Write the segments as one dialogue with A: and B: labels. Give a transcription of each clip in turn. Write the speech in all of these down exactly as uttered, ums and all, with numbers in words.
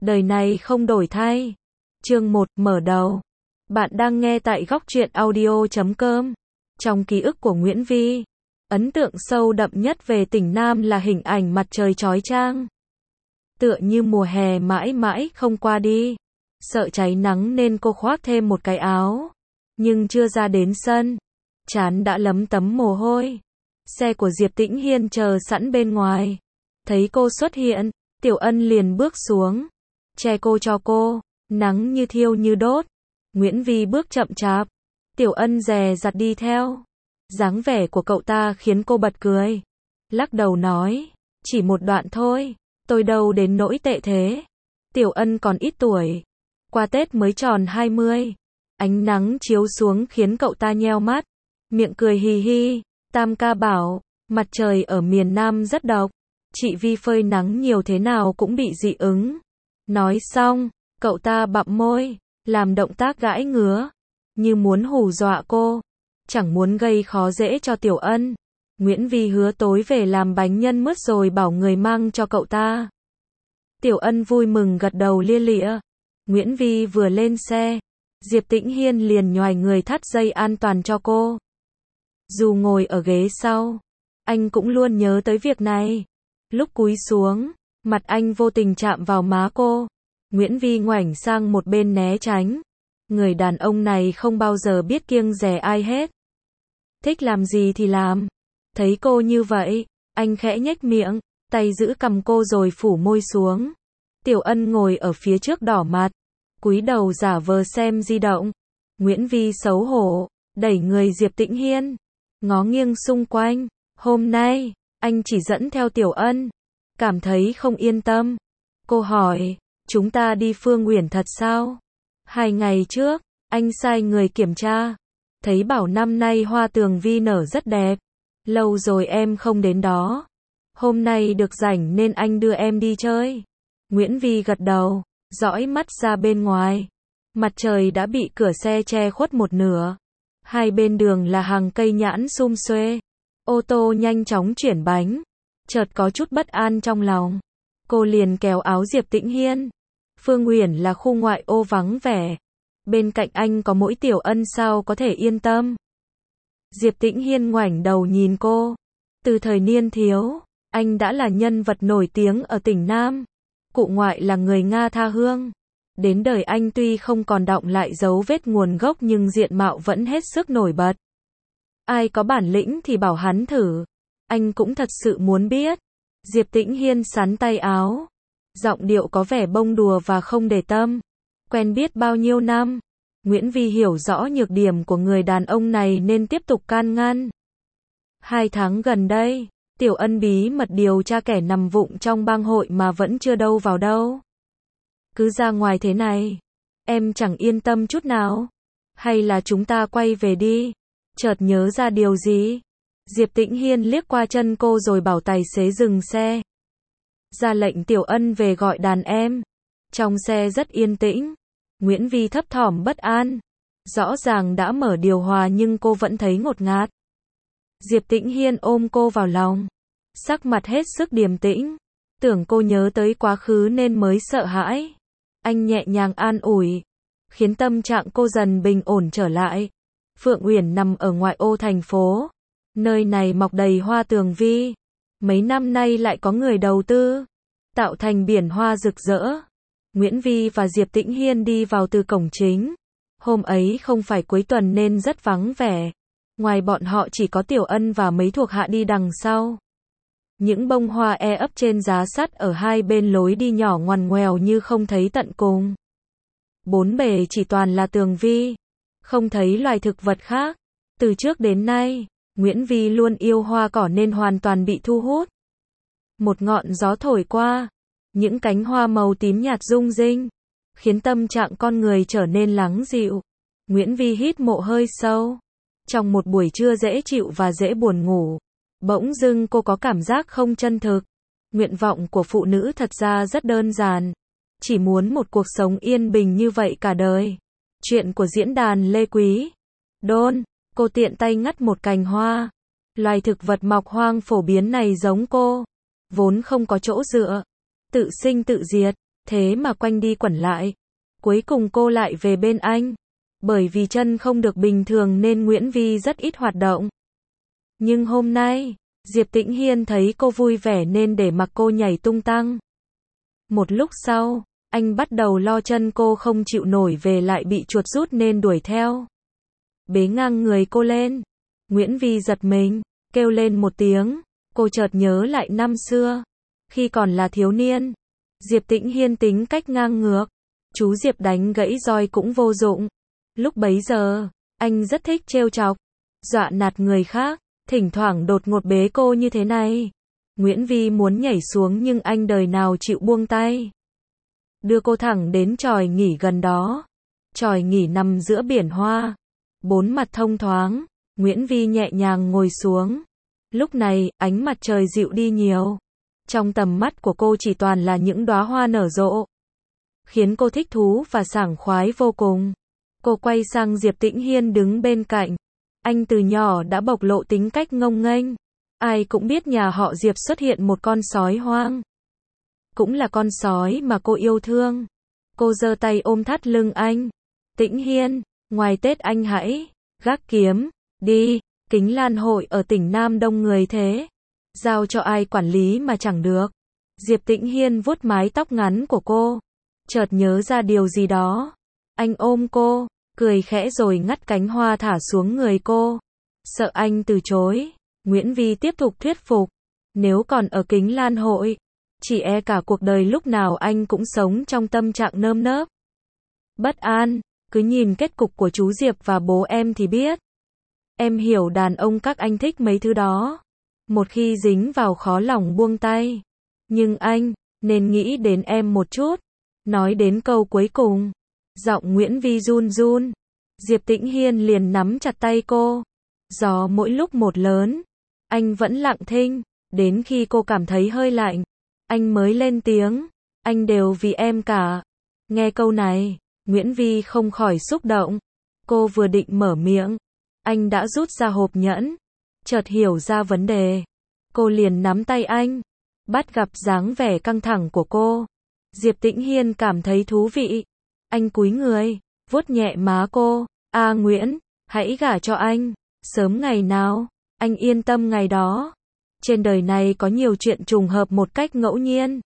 A: đời này không đổi thay. Chương một, mở đầu. Bạn đang nghe tại góc truyện audio chấm com. Trong ký ức của Nguyễn Vi, ấn tượng sâu đậm nhất về tỉnh Nam là hình ảnh mặt trời chói chang. Tựa như mùa hè mãi mãi không qua đi. Sợ cháy nắng nên cô khoác thêm một cái áo. Nhưng chưa ra đến sân, trán đã lấm tấm mồ hôi. Xe của Diệp Tĩnh Hiên chờ sẵn bên ngoài. Thấy cô xuất hiện, Tiểu Ân liền bước xuống, che cô cho cô, nắng như thiêu như đốt. Nguyễn Vi bước chậm chạp, Tiểu Ân dè dặt đi theo. Dáng vẻ của cậu ta khiến cô bật cười. Lắc đầu nói, chỉ một đoạn thôi, tôi đâu đến nỗi tệ thế. Tiểu Ân còn ít tuổi, qua Tết mới tròn hai mươi. Ánh nắng chiếu xuống khiến cậu ta nheo mắt, miệng cười hì hì. Tam ca bảo, mặt trời ở miền Nam rất độc, chị Vi phơi nắng nhiều thế nào cũng bị dị ứng. Nói xong, cậu ta bặm môi, làm động tác gãi ngứa, như muốn hù dọa cô, chẳng muốn gây khó dễ cho Tiểu Ân. Nguyễn Vi hứa tối về làm bánh nhân mứt rồi bảo người mang cho cậu ta. Tiểu Ân vui mừng gật đầu lia lịa. Nguyễn Vi vừa lên xe, Diệp Tĩnh Hiên liền nhoài người thắt dây an toàn cho cô. Dù ngồi ở ghế sau, anh cũng luôn nhớ tới việc này. Lúc cúi xuống, mặt anh vô tình chạm vào má cô. Nguyễn Vi ngoảnh sang một bên né tránh. Người đàn ông này không bao giờ biết kiêng dè ai hết. Thích làm gì thì làm. Thấy cô như vậy, anh khẽ nhếch miệng, tay giữ cằm cô rồi phủ môi xuống. Tiểu Ân ngồi ở phía trước đỏ mặt, cúi đầu giả vờ xem di động. Nguyễn Vi xấu hổ, đẩy người Diệp Tĩnh Hiên, ngó nghiêng xung quanh. Hôm nay, anh chỉ dẫn theo Tiểu Ân. Cảm thấy không yên tâm. Cô hỏi, chúng ta đi Phương Uyển thật sao? Hai ngày trước, anh sai người kiểm tra. Thấy bảo năm nay hoa tường vi nở rất đẹp. Lâu rồi em không đến đó. Hôm nay được rảnh nên anh đưa em đi chơi. Nguyễn Vi gật đầu, dõi mắt ra bên ngoài. Mặt trời đã bị cửa xe che khuất một nửa. Hai bên đường là hàng cây nhãn sum xuê. Ô tô nhanh chóng chuyển bánh. Chợt có chút bất an trong lòng. Cô liền kéo áo Diệp Tĩnh Hiên. Phương Uyển là khu ngoại ô vắng vẻ. Bên cạnh anh có mỗi Tiểu Ân sao có thể yên tâm. Diệp Tĩnh Hiên ngoảnh đầu nhìn cô. Từ thời niên thiếu, anh đã là nhân vật nổi tiếng ở tỉnh Nam. Cụ ngoại là người Nga tha hương. Đến đời anh tuy không còn đọng lại dấu vết nguồn gốc nhưng diện mạo vẫn hết sức nổi bật. Ai có bản lĩnh thì bảo hắn thử. Anh cũng thật sự muốn biết. Diệp Tĩnh Hiên sắn tay áo. Giọng điệu có vẻ bông đùa và không để tâm. Quen biết bao nhiêu năm. Nguyễn Vi hiểu rõ nhược điểm của người đàn ông này nên tiếp tục can ngăn. Hai tháng gần đây, Tiểu Ân bí mật điều tra kẻ nằm vụng trong bang hội mà vẫn chưa đâu vào đâu. Cứ ra ngoài thế này, em chẳng yên tâm chút nào. Hay là chúng ta quay về đi? Chợt nhớ ra điều gì, Diệp Tĩnh Hiên liếc qua chân cô rồi bảo tài xế dừng xe. Ra lệnh Tiểu Ân về gọi đàn em. Trong xe rất yên tĩnh. Nguyễn Vi thấp thỏm bất an. Rõ ràng đã mở điều hòa nhưng cô vẫn thấy ngột ngạt. Diệp Tĩnh Hiên ôm cô vào lòng, sắc mặt hết sức điềm tĩnh. Tưởng cô nhớ tới quá khứ nên mới sợ hãi. Anh nhẹ nhàng an ủi, khiến tâm trạng cô dần bình ổn trở lại. Phượng Uyển nằm ở ngoại ô thành phố. Nơi này mọc đầy hoa tường vi. Mấy năm nay lại có người đầu tư, tạo thành biển hoa rực rỡ. Nguyễn Vi và Diệp Tĩnh Hiên đi vào từ cổng chính. Hôm ấy không phải cuối tuần nên rất vắng vẻ. Ngoài bọn họ chỉ có Tiểu Ân và mấy thuộc hạ đi đằng sau. Những bông hoa e ấp trên giá sắt ở hai bên lối đi nhỏ ngoằn ngoèo như không thấy tận cùng. Bốn bề chỉ toàn là tường vi, không thấy loài thực vật khác. Từ trước đến nay, Nguyễn Vi luôn yêu hoa cỏ nên hoàn toàn bị thu hút. Một ngọn gió thổi qua, những cánh hoa màu tím nhạt rung rinh, khiến tâm trạng con người trở nên lắng dịu. Nguyễn Vi hít một hơi sâu. Trong một buổi trưa dễ chịu và dễ buồn ngủ, bỗng dưng cô có cảm giác không chân thực. Nguyện vọng của phụ nữ thật ra rất đơn giản. Chỉ muốn một cuộc sống yên bình như vậy cả đời. Chuyện của diễn đàn Lê Quý. Đôn, cô tiện tay ngắt một cành hoa. Loài thực vật mọc hoang phổ biến này giống cô, vốn không có chỗ dựa, tự sinh tự diệt. Thế mà quanh đi quẩn lại, cuối cùng cô lại về bên anh. Bởi vì chân không được bình thường nên Nguyễn Vi rất ít hoạt động. Nhưng hôm nay, Diệp Tĩnh Hiên thấy cô vui vẻ nên để mặc cô nhảy tung tăng. Một lúc sau, anh bắt đầu lo chân cô không chịu nổi về lại bị chuột rút nên đuổi theo. Bế ngang người cô lên. Nguyễn Vi giật mình, kêu lên một tiếng. Cô chợt nhớ lại năm xưa, khi còn là thiếu niên, Diệp Tĩnh Hiên tính cách ngang ngược. Chú Diệp đánh gãy roi cũng vô dụng. Lúc bấy giờ, anh rất thích trêu chọc, dọa nạt người khác, thỉnh thoảng đột ngột bế cô như thế này. Nguyễn Vi muốn nhảy xuống nhưng anh đời nào chịu buông tay. Đưa cô thẳng đến chòi nghỉ gần đó. Chòi nghỉ nằm giữa biển hoa, bốn mặt thông thoáng. Nguyễn Vi nhẹ nhàng ngồi xuống. Lúc này, ánh mặt trời dịu đi nhiều. Trong tầm mắt của cô chỉ toàn là những đóa hoa nở rộ, khiến cô thích thú và sảng khoái vô cùng. Cô quay sang Diệp Tĩnh Hiên đứng bên cạnh. Anh từ nhỏ đã bộc lộ tính cách ngông nghênh. Ai cũng biết nhà họ Diệp xuất hiện một con sói hoang. Cũng là con sói mà cô yêu thương. Cô giơ tay ôm thắt lưng anh. Tĩnh Hiên, ngoài Tết anh hãy gác kiếm, đi. Kính Lan hội ở tỉnh Nam đông người thế. Giao cho ai quản lý mà chẳng được. Diệp Tĩnh Hiên vuốt mái tóc ngắn của cô. Chợt nhớ ra điều gì đó. Anh ôm cô, cười khẽ rồi ngắt cánh hoa thả xuống người cô. Sợ anh từ chối, Nguyễn Vi tiếp tục thuyết phục. Nếu còn ở Kính Lan hội, chỉ e cả cuộc đời lúc nào anh cũng sống trong tâm trạng nơm nớp bất an. Cứ nhìn kết cục của chú Diệp và bố em thì biết. Em hiểu đàn ông các anh thích mấy thứ đó. Một khi dính vào khó lòng buông tay. Nhưng anh, nên nghĩ đến em một chút. Nói đến câu cuối cùng, giọng Nguyễn Vi run run. Diệp Tĩnh Hiên liền nắm chặt tay cô. Gió mỗi lúc một lớn. Anh vẫn lặng thinh. Đến khi cô cảm thấy hơi lạnh, anh mới lên tiếng. Anh đều vì em cả. Nghe câu này, Nguyễn Vi không khỏi xúc động. Cô vừa định mở miệng, anh đã rút ra hộp nhẫn. Chợt hiểu ra vấn đề, cô liền nắm tay anh. Bắt gặp dáng vẻ căng thẳng của cô, Diệp Tĩnh Hiên cảm thấy thú vị. Anh cúi người, vuốt nhẹ má cô. A Nguyễn, hãy gả cho anh. Sớm ngày nào, anh yên tâm ngày đó. Trên đời này có nhiều chuyện trùng hợp một cách ngẫu nhiên.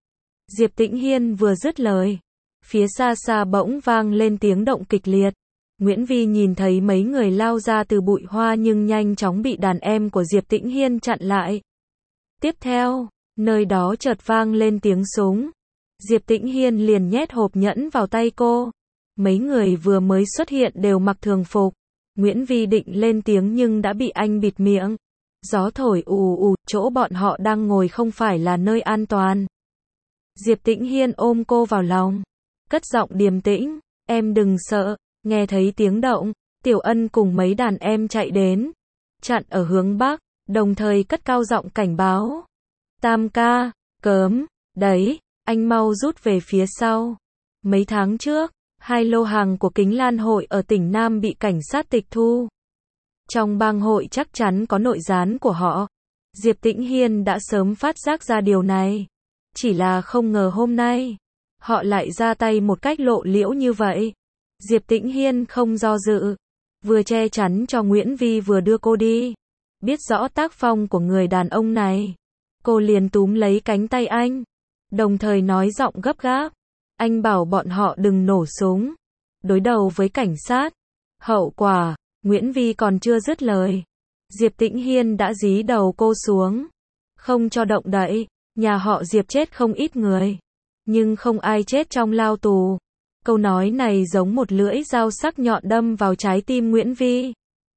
A: Diệp Tĩnh Hiên vừa dứt lời, phía xa xa bỗng vang lên tiếng động kịch liệt. Nguyễn Vi nhìn thấy mấy người lao ra từ bụi hoa nhưng nhanh chóng bị đàn em của Diệp Tĩnh Hiên chặn lại. Tiếp theo, nơi đó chợt vang lên tiếng súng. Diệp Tĩnh Hiên liền nhét hộp nhẫn vào tay cô. Mấy người vừa mới xuất hiện đều mặc thường phục. Nguyễn Vi định lên tiếng nhưng đã bị anh bịt miệng. Gió thổi ù ù, chỗ bọn họ đang ngồi không phải là nơi an toàn. Diệp Tĩnh Hiên ôm cô vào lòng, cất giọng điềm tĩnh. Em đừng sợ. Nghe thấy tiếng động, Tiểu Ân cùng mấy đàn em chạy đến, chặn ở hướng Bắc, đồng thời cất cao giọng cảnh báo. Tam ca, cớm, đấy, anh mau rút về phía sau. Mấy tháng trước, hai lô hàng của Kính Lan hội ở tỉnh Nam bị cảnh sát tịch thu. Trong bang hội chắc chắn có nội gián của họ. Diệp Tĩnh Hiên đã sớm phát giác ra điều này. Chỉ là không ngờ hôm nay, họ lại ra tay một cách lộ liễu như vậy. Diệp Tĩnh Hiên không do dự, vừa che chắn cho Nguyễn Vi vừa đưa cô đi. Biết rõ tác phong của người đàn ông này, cô liền túm lấy cánh tay anh, đồng thời nói giọng gấp gáp. Anh bảo bọn họ đừng nổ súng, đối đầu với cảnh sát. Hậu quả, Nguyễn Vi còn chưa dứt lời, Diệp Tĩnh Hiên đã dí đầu cô xuống, không cho động đậy. Nhà họ Diệp chết không ít người, nhưng không ai chết trong lao tù. Câu nói này giống một lưỡi dao sắc nhọn đâm vào trái tim Nguyễn Vi.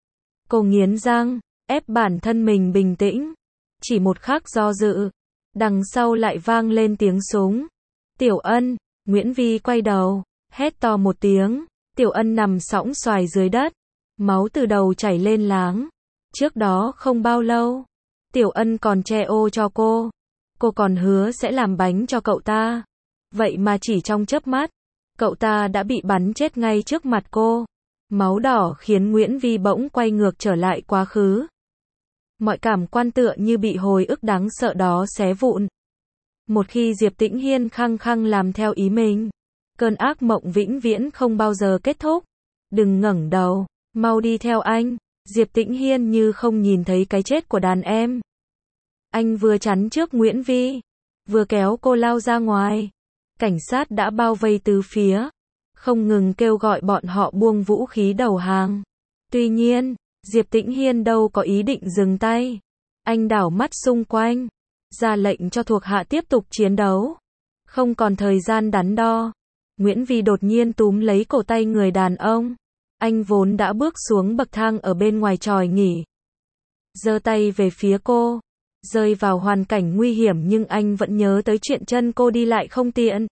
A: Cô nghiến răng, ép bản thân mình bình tĩnh. Chỉ một khắc do dự, đằng sau lại vang lên tiếng súng. Tiểu Ân, Nguyễn Vi quay đầu, hét to một tiếng. Tiểu Ân nằm sõng xoài dưới đất, máu từ đầu chảy lên láng. Trước đó không bao lâu, Tiểu Ân còn che ô cho cô. Cô còn hứa sẽ làm bánh cho cậu ta. Vậy mà chỉ trong chớp mắt, cậu ta đã bị bắn chết ngay trước mặt cô. Máu đỏ khiến Nguyễn Vi bỗng quay ngược trở lại quá khứ. Mọi cảm quan tựa như bị hồi ức đáng sợ đó xé vụn. Một khi Diệp Tĩnh Hiên khăng khăng làm theo ý mình, cơn ác mộng vĩnh viễn không bao giờ kết thúc. Đừng ngẩng đầu, mau đi theo anh. Diệp Tĩnh Hiên như không nhìn thấy cái chết của đàn em. Anh vừa chắn trước Nguyễn Vi, vừa kéo cô lao ra ngoài. Cảnh sát đã bao vây tứ phía, không ngừng kêu gọi bọn họ buông vũ khí đầu hàng. Tuy nhiên, Diệp Tĩnh Hiên đâu có ý định dừng tay. Anh đảo mắt xung quanh, ra lệnh cho thuộc hạ tiếp tục chiến đấu. Không còn thời gian đắn đo. Nguyễn Vi đột nhiên túm lấy cổ tay người đàn ông. Anh vốn đã bước xuống bậc thang ở bên ngoài tròi nghỉ, giơ tay về phía cô. Rơi vào hoàn cảnh nguy hiểm nhưng anh vẫn nhớ tới chuyện chân cô đi lại không tiện.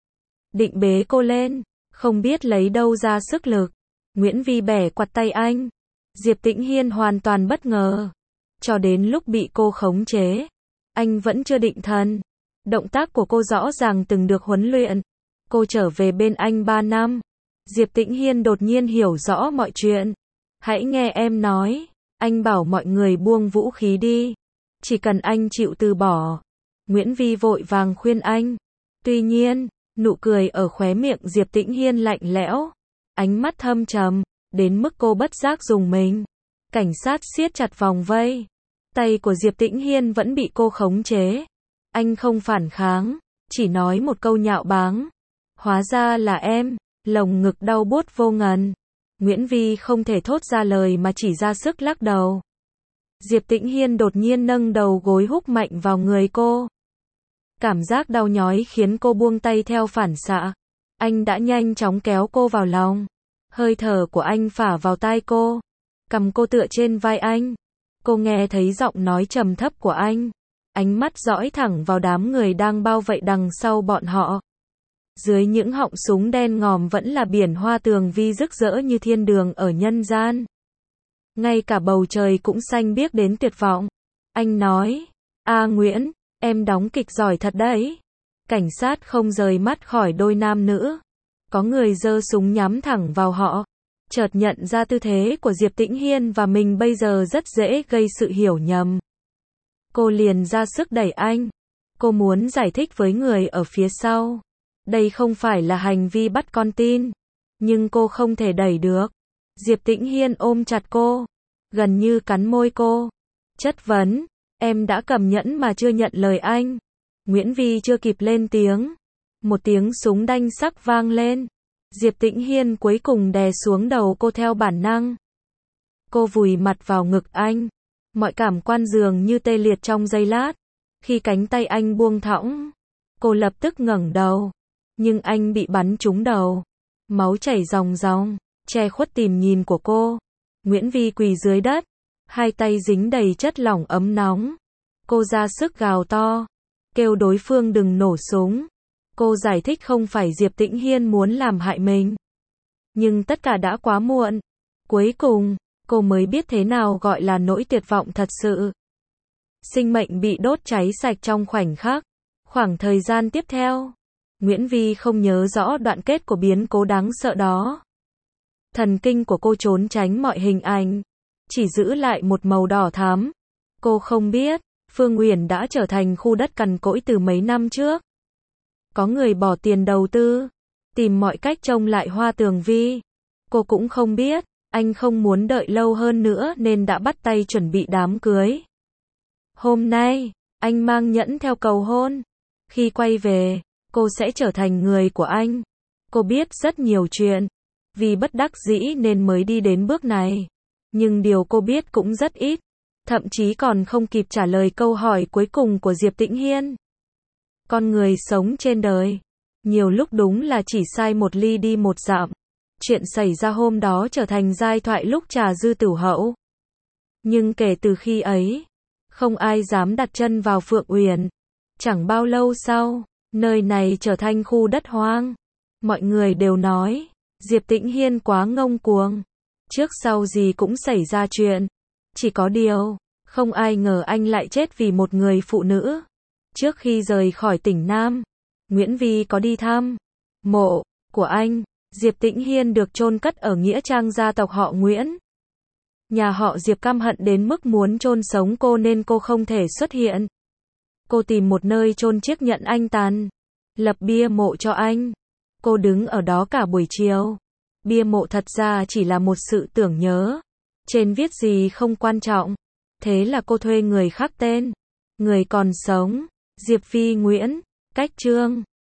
A: Định bế cô lên, không biết lấy đâu ra sức lực. Nguyễn Vi bẻ quặt tay anh. Diệp Tĩnh Hiên hoàn toàn bất ngờ. Cho đến lúc bị cô khống chế, anh vẫn chưa định thần. Động tác của cô rõ ràng từng được huấn luyện. Cô trở về bên anh ba năm. Diệp Tĩnh Hiên đột nhiên hiểu rõ mọi chuyện. Hãy nghe em nói. Anh bảo mọi người buông vũ khí đi. Chỉ cần anh chịu từ bỏ. Nguyễn Vi vội vàng khuyên anh. Tuy nhiên, nụ cười ở khóe miệng Diệp Tĩnh Hiên lạnh lẽo. Ánh mắt thâm trầm, đến mức cô bất giác rùng mình. Cảnh sát siết chặt vòng vây. Tay của Diệp Tĩnh Hiên vẫn bị cô khống chế. Anh không phản kháng, chỉ nói một câu nhạo báng. Hóa ra là em. Lồng ngực đau buốt vô ngần. Nguyễn Vi không thể thốt ra lời mà chỉ ra sức lắc đầu. Diệp Tĩnh Hiên đột nhiên nâng đầu gối húc mạnh vào người cô. Cảm giác đau nhói khiến cô buông tay theo phản xạ. Anh đã nhanh chóng kéo cô vào lòng. Hơi thở của anh phả vào tai cô. Cầm cô tựa trên vai anh. Cô nghe thấy giọng nói trầm thấp của anh. Ánh mắt dõi thẳng vào đám người đang bao vây đằng sau bọn họ. Dưới những họng súng đen ngòm vẫn là biển hoa tường vi rực rỡ như thiên đường ở nhân gian. Ngay cả bầu trời cũng xanh biếc đến tuyệt vọng. Anh nói, A Nguyễn, em đóng kịch giỏi thật đấy. Cảnh sát không rời mắt khỏi đôi nam nữ. Có người giơ súng nhắm thẳng vào họ. Chợt nhận ra tư thế của Diệp Tĩnh Hiên và mình bây giờ rất dễ gây sự hiểu nhầm. Cô liền ra sức đẩy anh. Cô muốn giải thích với người ở phía sau. Đây không phải là hành vi bắt con tin. Nhưng cô không thể đẩy được. Diệp Tĩnh Hiên ôm chặt cô. Gần như cắn môi cô. Chất vấn. Em đã cầm nhẫn mà chưa nhận lời anh. Nguyễn Vi chưa kịp lên tiếng. Một tiếng súng đanh sắc vang lên. Diệp Tĩnh Hiên cuối cùng đè xuống đầu cô theo bản năng. Cô vùi mặt vào ngực anh. Mọi cảm quan dường như tê liệt trong giây lát. Khi cánh tay anh buông thõng, cô lập tức ngẩng đầu. Nhưng anh bị bắn trúng đầu. Máu chảy ròng ròng, che khuất tầm nhìn của cô. Nguyễn Vi quỳ dưới đất. Hai tay dính đầy chất lỏng ấm nóng. Cô ra sức gào to. Kêu đối phương đừng nổ súng. Cô giải thích không phải Diệp Tĩnh Hiên muốn làm hại mình. Nhưng tất cả đã quá muộn. Cuối cùng, cô mới biết thế nào gọi là nỗi tuyệt vọng thật sự. Sinh mệnh bị đốt cháy sạch trong khoảnh khắc. Khoảng thời gian tiếp theo, Nguyễn Vi không nhớ rõ đoạn kết của biến cố đáng sợ đó. Thần kinh của cô trốn tránh mọi hình ảnh, chỉ giữ lại một màu đỏ thắm. Cô không biết, Phương Uyển đã trở thành khu đất cằn cỗi từ mấy năm trước. Có người bỏ tiền đầu tư, tìm mọi cách trông lại Hoa Tường Vi. Cô cũng không biết, anh không muốn đợi lâu hơn nữa nên đã bắt tay chuẩn bị đám cưới. Hôm nay, anh mang nhẫn theo cầu hôn. Khi quay về, cô sẽ trở thành người của anh. Cô biết rất nhiều chuyện. Vì bất đắc dĩ nên mới đi đến bước này. Nhưng điều cô biết cũng rất ít. Thậm chí còn không kịp trả lời câu hỏi cuối cùng của Diệp Tĩnh Hiên. Con người sống trên đời, nhiều lúc đúng là chỉ sai một ly đi một dặm. Chuyện xảy ra hôm đó trở thành giai thoại lúc trà dư tửu hậu. Nhưng kể từ khi ấy, không ai dám đặt chân vào Phượng Uyển. Chẳng bao lâu sau, nơi này trở thành khu đất hoang. Mọi người đều nói, Diệp Tĩnh Hiên quá ngông cuồng. Trước sau gì cũng xảy ra chuyện. Chỉ có điều, không ai ngờ anh lại chết vì một người phụ nữ. Trước khi rời khỏi tỉnh Nam, Nguyễn Vi có đi thăm mộ của anh. Diệp Tĩnh Hiên được chôn cất ở nghĩa trang gia tộc họ Nguyễn. Nhà họ Diệp căm hận đến mức muốn chôn sống cô nên cô không thể xuất hiện. Cô tìm một nơi chôn chiếc nhẫn anh tàn, lập bia mộ cho anh. Cô đứng ở đó cả buổi chiều. Bia mộ thật ra chỉ là một sự tưởng nhớ. Trên viết gì không quan trọng. Thế là cô thuê người khắc tên. Người còn sống, Diệp Phi Nguyễn, cách chương.